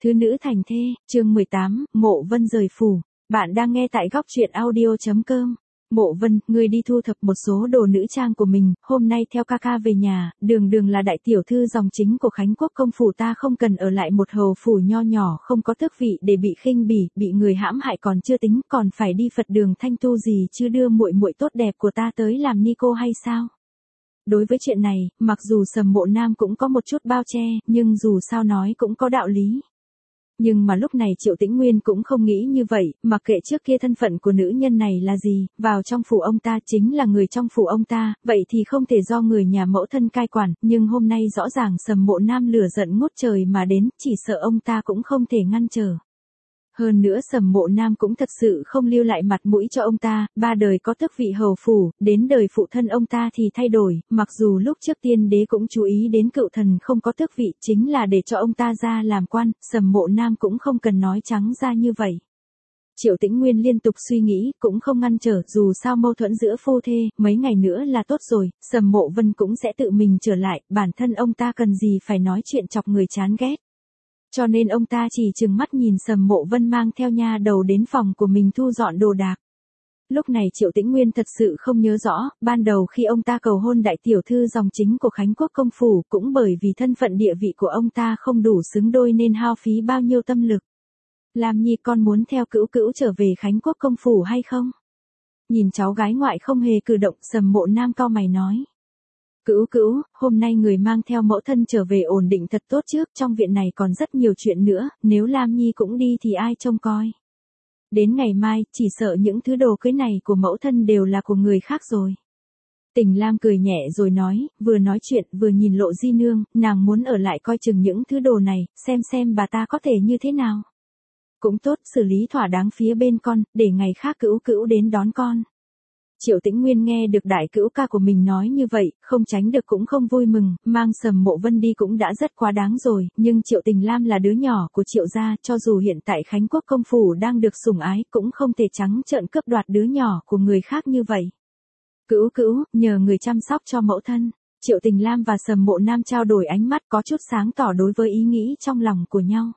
Thứ nữ thành thê, chương 18, Mộ Vân rời phủ. Bạn đang nghe tại góc truyện audio.com. Mộ Vân, người đi thu thập một số đồ nữ trang của mình, hôm nay theo ca ca về nhà, đường đường là đại tiểu thư dòng chính của Khánh Quốc công phủ, ta không cần ở lại một hầu phủ nho nhỏ không có tước vị để bị khinh bỉ, bị người hãm hại còn chưa tính, còn phải đi Phật đường thanh tu gì chứ, đưa muội muội tốt đẹp của ta tới làm ni cô hay sao? Đối với chuyện này, mặc dù Sầm Mộ Nam cũng có một chút bao che, nhưng dù sao nói cũng có đạo lý. Nhưng mà lúc này Triệu Tĩnh Nguyên cũng không nghĩ như vậy, mặc kệ trước kia thân phận của nữ nhân này là gì, vào trong phủ ông ta chính là người trong phủ ông ta, vậy thì không thể do người nhà mẫu thân cai quản, nhưng hôm nay rõ ràng Sầm Mộ Nam lửa giận ngút trời mà đến, chỉ sợ ông ta cũng không thể ngăn trở. Hơn nữa Sầm Mộ Nam cũng thật sự không lưu lại mặt mũi cho ông ta, ba đời có tước vị hầu phủ, đến đời phụ thân ông ta thì thay đổi, mặc dù lúc trước tiên đế cũng chú ý đến cựu thần không có tước vị, chính là để cho ông ta ra làm quan, Sầm Mộ Nam cũng không cần nói trắng ra như vậy. Triệu Tĩnh Nguyên liên tục suy nghĩ, cũng không ngăn trở, dù sao mâu thuẫn giữa phu thê, mấy ngày nữa là tốt rồi, Sầm Mộ Vân cũng sẽ tự mình trở lại, bản thân ông ta cần gì phải nói chuyện chọc người chán ghét. Cho nên ông ta chỉ trừng mắt nhìn Sầm Mộ Vân mang theo nha đầu đến phòng của mình thu dọn đồ đạc. Lúc này Triệu Tĩnh Nguyên thật sự không nhớ rõ, ban đầu khi ông ta cầu hôn đại tiểu thư dòng chính của Khánh Quốc công phủ cũng bởi vì thân phận địa vị của ông ta không đủ xứng đôi nên hao phí bao nhiêu tâm lực. Lam Nhi, con muốn theo Cữu Cữu trở về Khánh Quốc công phủ hay không? Nhìn cháu gái ngoại không hề cử động, Sầm Mộ Nam cau mày nói. Cữu Cữu, hôm nay người mang theo mẫu thân trở về ổn định thật tốt trước, trong viện này còn rất nhiều chuyện nữa, nếu Lam Nhi cũng đi thì ai trông coi. Đến ngày mai, chỉ sợ những thứ đồ cưới này của mẫu thân đều là của người khác rồi. Tình Lam cười nhẹ rồi nói, vừa nói chuyện vừa nhìn Lộ Di Nương, nàng muốn ở lại coi chừng những thứ đồ này, xem bà ta có thể như thế nào. Cũng tốt, xử lý thỏa đáng phía bên con, để ngày khác Cữu Cữu đến đón con. Triệu Tĩnh Nguyên nghe được đại cữu ca của mình nói như vậy, không tránh được cũng không vui mừng, mang Sầm Mộ Vân đi cũng đã rất quá đáng rồi, nhưng Triệu Tình Lam là đứa nhỏ của Triệu gia, cho dù hiện tại Khánh Quốc công phủ đang được sủng ái, cũng không thể trắng trợn cướp đoạt đứa nhỏ của người khác như vậy. Cữu Cữu, nhờ người chăm sóc cho mẫu thân. Triệu Tình Lam và Sầm Mộ Nam trao đổi ánh mắt có chút sáng tỏ đối với ý nghĩ trong lòng của nhau.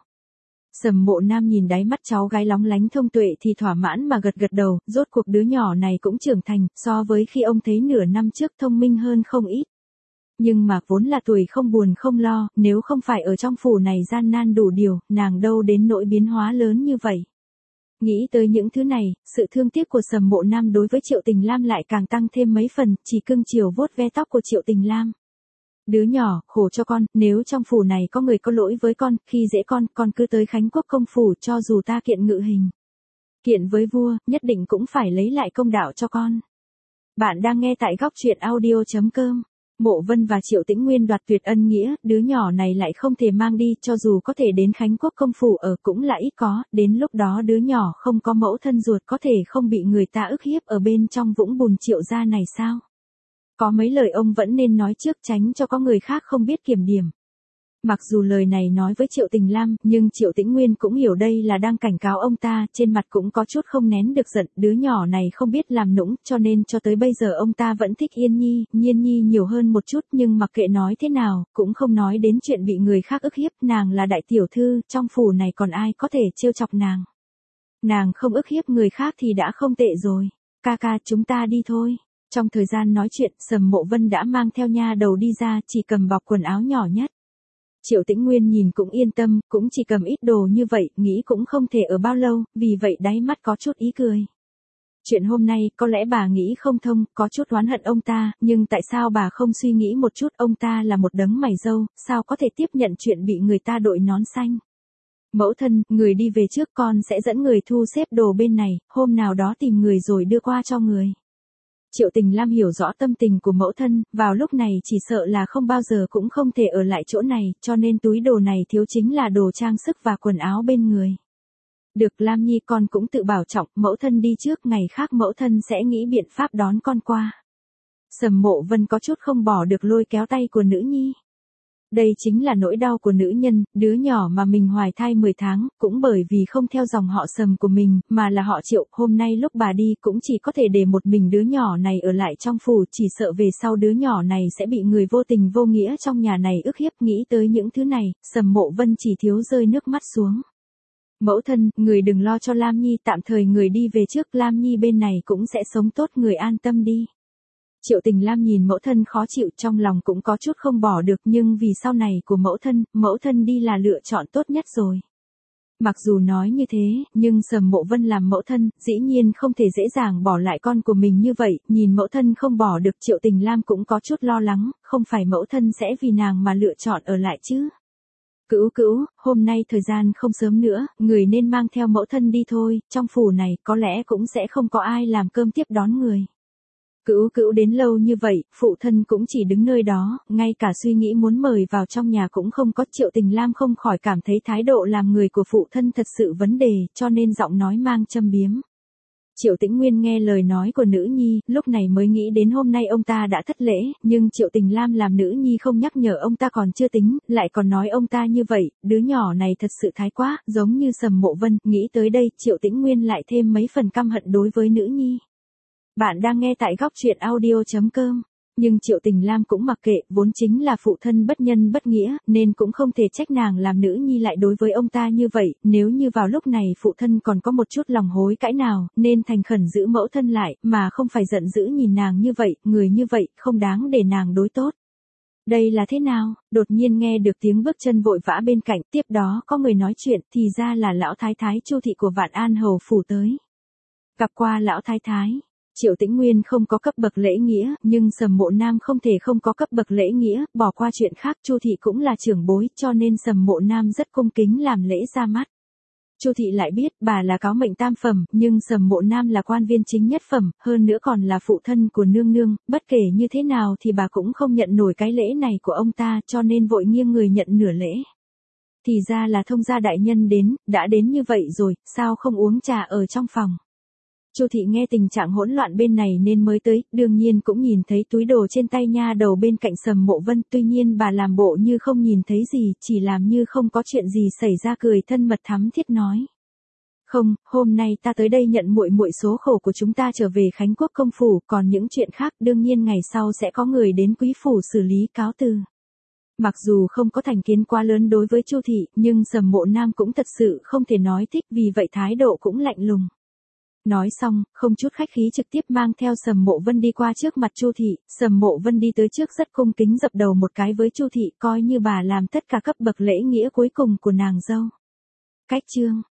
Sầm Mộ Nam nhìn đáy mắt cháu gái lóng lánh thông tuệ thì thỏa mãn mà gật đầu, rốt cuộc đứa nhỏ này cũng trưởng thành, so với khi ông thấy nửa năm trước thông minh hơn không ít. Nhưng mà vốn là tuổi không buồn không lo, nếu không phải ở trong phủ này gian nan đủ điều, nàng đâu đến nỗi biến hóa lớn như vậy. Nghĩ tới những thứ này, sự thương tiếc của Sầm Mộ Nam đối với Triệu Tình Lam lại càng tăng thêm mấy phần, chỉ cưng chiều vuốt ve tóc của Triệu Tình Lam. Đứa nhỏ, khổ cho con, nếu trong phủ này có người có lỗi với con, khi dễ con cứ tới Khánh Quốc công phủ, cho dù ta kiện ngự hình. Kiện với vua, nhất định cũng phải lấy lại công đạo cho con. Bạn đang nghe tại góc truyện audio.com. Mộ Vân và Triệu Tĩnh Nguyên đoạt tuyệt ân nghĩa, đứa nhỏ này lại không thể mang đi, cho dù có thể đến Khánh Quốc công phủ ở cũng là ít có, đến lúc đó đứa nhỏ không có mẫu thân ruột có thể không bị người ta ức hiếp ở bên trong vũng bùn Triệu gia này sao? Có mấy lời ông vẫn nên nói trước, tránh cho có người khác không biết kiểm điểm. Mặc dù lời này nói với Triệu Tình Lam, nhưng Triệu Tĩnh Nguyên cũng hiểu đây là đang cảnh cáo ông ta, trên mặt cũng có chút không nén được giận, đứa nhỏ này không biết làm nũng, cho nên cho tới bây giờ ông ta vẫn thích Nhiên Nhi nhiều hơn một chút, nhưng mặc kệ nói thế nào, cũng không nói đến chuyện bị người khác ức hiếp, nàng là đại tiểu thư, trong phủ này còn ai có thể trêu chọc nàng. Nàng không ức hiếp người khác thì đã không tệ rồi. Ca ca, chúng ta đi thôi. Trong thời gian nói chuyện, Sầm Mộ Vân đã mang theo nha đầu đi ra, chỉ cầm bọc quần áo nhỏ nhất. Triệu Tĩnh Nguyên nhìn cũng yên tâm, cũng chỉ cầm ít đồ như vậy, nghĩ cũng không thể ở bao lâu, vì vậy đáy mắt có chút ý cười. Chuyện hôm nay, có lẽ bà nghĩ không thông, có chút oán hận ông ta, nhưng tại sao bà không suy nghĩ một chút, ông ta là một đấng mày râu, sao có thể tiếp nhận chuyện bị người ta đội nón xanh. Mẫu thân, người đi về trước, con sẽ dẫn người thu xếp đồ bên này, hôm nào đó tìm người rồi đưa qua cho người. Triệu Tình Lam hiểu rõ tâm tình của mẫu thân, vào lúc này chỉ sợ là không bao giờ cũng không thể ở lại chỗ này, cho nên túi đồ này thiếu chính là đồ trang sức và quần áo bên người. Được, Lam Nhi, con cũng tự bảo trọng, mẫu thân đi trước, ngày khác mẫu thân sẽ nghĩ biện pháp đón con qua. Sầm Mộ Vân có chút không bỏ được lôi kéo tay của nữ nhi. Đây chính là nỗi đau của nữ nhân, đứa nhỏ mà mình hoài thai 10 tháng, cũng bởi vì không theo dòng họ Sầm của mình, mà là họ Triệu, hôm nay lúc bà đi cũng chỉ có thể để một mình đứa nhỏ này ở lại trong phủ, chỉ sợ về sau đứa nhỏ này sẽ bị người vô tình vô nghĩa trong nhà này ức hiếp. Nghĩ tới những thứ này, Sầm Mộ Vân chỉ thiếu rơi nước mắt xuống. Mẫu thân, người đừng lo cho Lam Nhi, tạm thời người đi về trước, Lam Nhi bên này cũng sẽ sống tốt, người an tâm đi. Triệu Tình Lam nhìn mẫu thân khó chịu, trong lòng cũng có chút không bỏ được, nhưng vì sau này của mẫu thân đi là lựa chọn tốt nhất rồi. Mặc dù nói như thế, nhưng Sầm Mộ Vân làm mẫu thân, dĩ nhiên không thể dễ dàng bỏ lại con của mình như vậy, nhìn mẫu thân không bỏ được, Triệu Tình Lam cũng có chút lo lắng, không phải mẫu thân sẽ vì nàng mà lựa chọn ở lại chứ. Cữu cữu, hôm nay thời gian không sớm nữa, người nên mang theo mẫu thân đi thôi, trong phủ này có lẽ cũng sẽ không có ai làm cơm tiếp đón người. Cữu cữu đến lâu như vậy, phụ thân cũng chỉ đứng nơi đó, ngay cả suy nghĩ muốn mời vào trong nhà cũng không có. Triệu Tình Lam không khỏi cảm thấy thái độ làm người của phụ thân thật sự vấn đề, cho nên giọng nói mang châm biếm. Triệu Tĩnh Nguyên nghe lời nói của nữ nhi, lúc này mới nghĩ đến hôm nay ông ta đã thất lễ, nhưng Triệu Tình Lam làm nữ nhi không nhắc nhở ông ta còn chưa tính, lại còn nói ông ta như vậy, đứa nhỏ này thật sự thái quá, giống như Sầm Mộ Vân. Nghĩ tới đây, Triệu Tĩnh Nguyên lại thêm mấy phần căm hận đối với nữ nhi. Bạn đang nghe tại góc truyện audio.com. Nhưng Triệu Tình Lam cũng mặc kệ, vốn chính là phụ thân bất nhân bất nghĩa, nên cũng không thể trách nàng làm nữ nhi lại đối với ông ta như vậy, nếu như vào lúc này phụ thân còn có một chút lòng hối cãi nào, nên thành khẩn giữ mẫu thân lại, mà không phải giận dữ nhìn nàng như vậy, người như vậy, không đáng để nàng đối tốt. Đây là thế nào? Đột nhiên nghe được tiếng bước chân vội vã bên cạnh, tiếp đó có người nói chuyện, thì ra là lão thái thái Chu thị của Vạn An hầu phủ tới. Gặp qua lão thái thái. Triệu Tĩnh Nguyên không có cấp bậc lễ nghĩa, nhưng Sầm Mộ Nam không thể không có cấp bậc lễ nghĩa, bỏ qua chuyện khác, Chu thị cũng là trưởng bối, cho nên Sầm Mộ Nam rất cung kính làm lễ ra mắt. Chu thị lại biết bà là cáo mệnh tam phẩm, nhưng Sầm Mộ Nam là quan viên chính nhất phẩm, hơn nữa còn là phụ thân của nương nương, bất kể như thế nào thì bà cũng không nhận nổi cái lễ này của ông ta, cho nên vội nghiêng người nhận nửa lễ. Thì ra là thông gia đại nhân đến, đã đến như vậy rồi, sao không uống trà ở trong phòng? Chu thị nghe tình trạng hỗn loạn bên này nên mới tới, đương nhiên cũng nhìn thấy túi đồ trên tay nha đầu bên cạnh Sầm Mộ Vân, tuy nhiên bà làm bộ như không nhìn thấy gì, chỉ làm như không có chuyện gì xảy ra, cười thân mật thắm thiết nói. Không, hôm nay ta tới đây nhận muội muội số khổ của chúng ta trở về Khánh Quốc công phủ, còn những chuyện khác đương nhiên ngày sau sẽ có người đến quý phủ xử lý, cáo từ. Mặc dù không có thành kiến quá lớn đối với Chu thị, nhưng Sầm Mộ Nam cũng thật sự không thể nói thích, vì vậy thái độ cũng lạnh lùng. Nói xong, không chút khách khí trực tiếp mang theo Sầm Mộ Vân đi qua trước mặt Chu thị, Sầm Mộ Vân đi tới trước rất cung kính dập đầu một cái với Chu thị, coi như bà làm tất cả cấp bậc lễ nghĩa cuối cùng của nàng dâu. Cách chương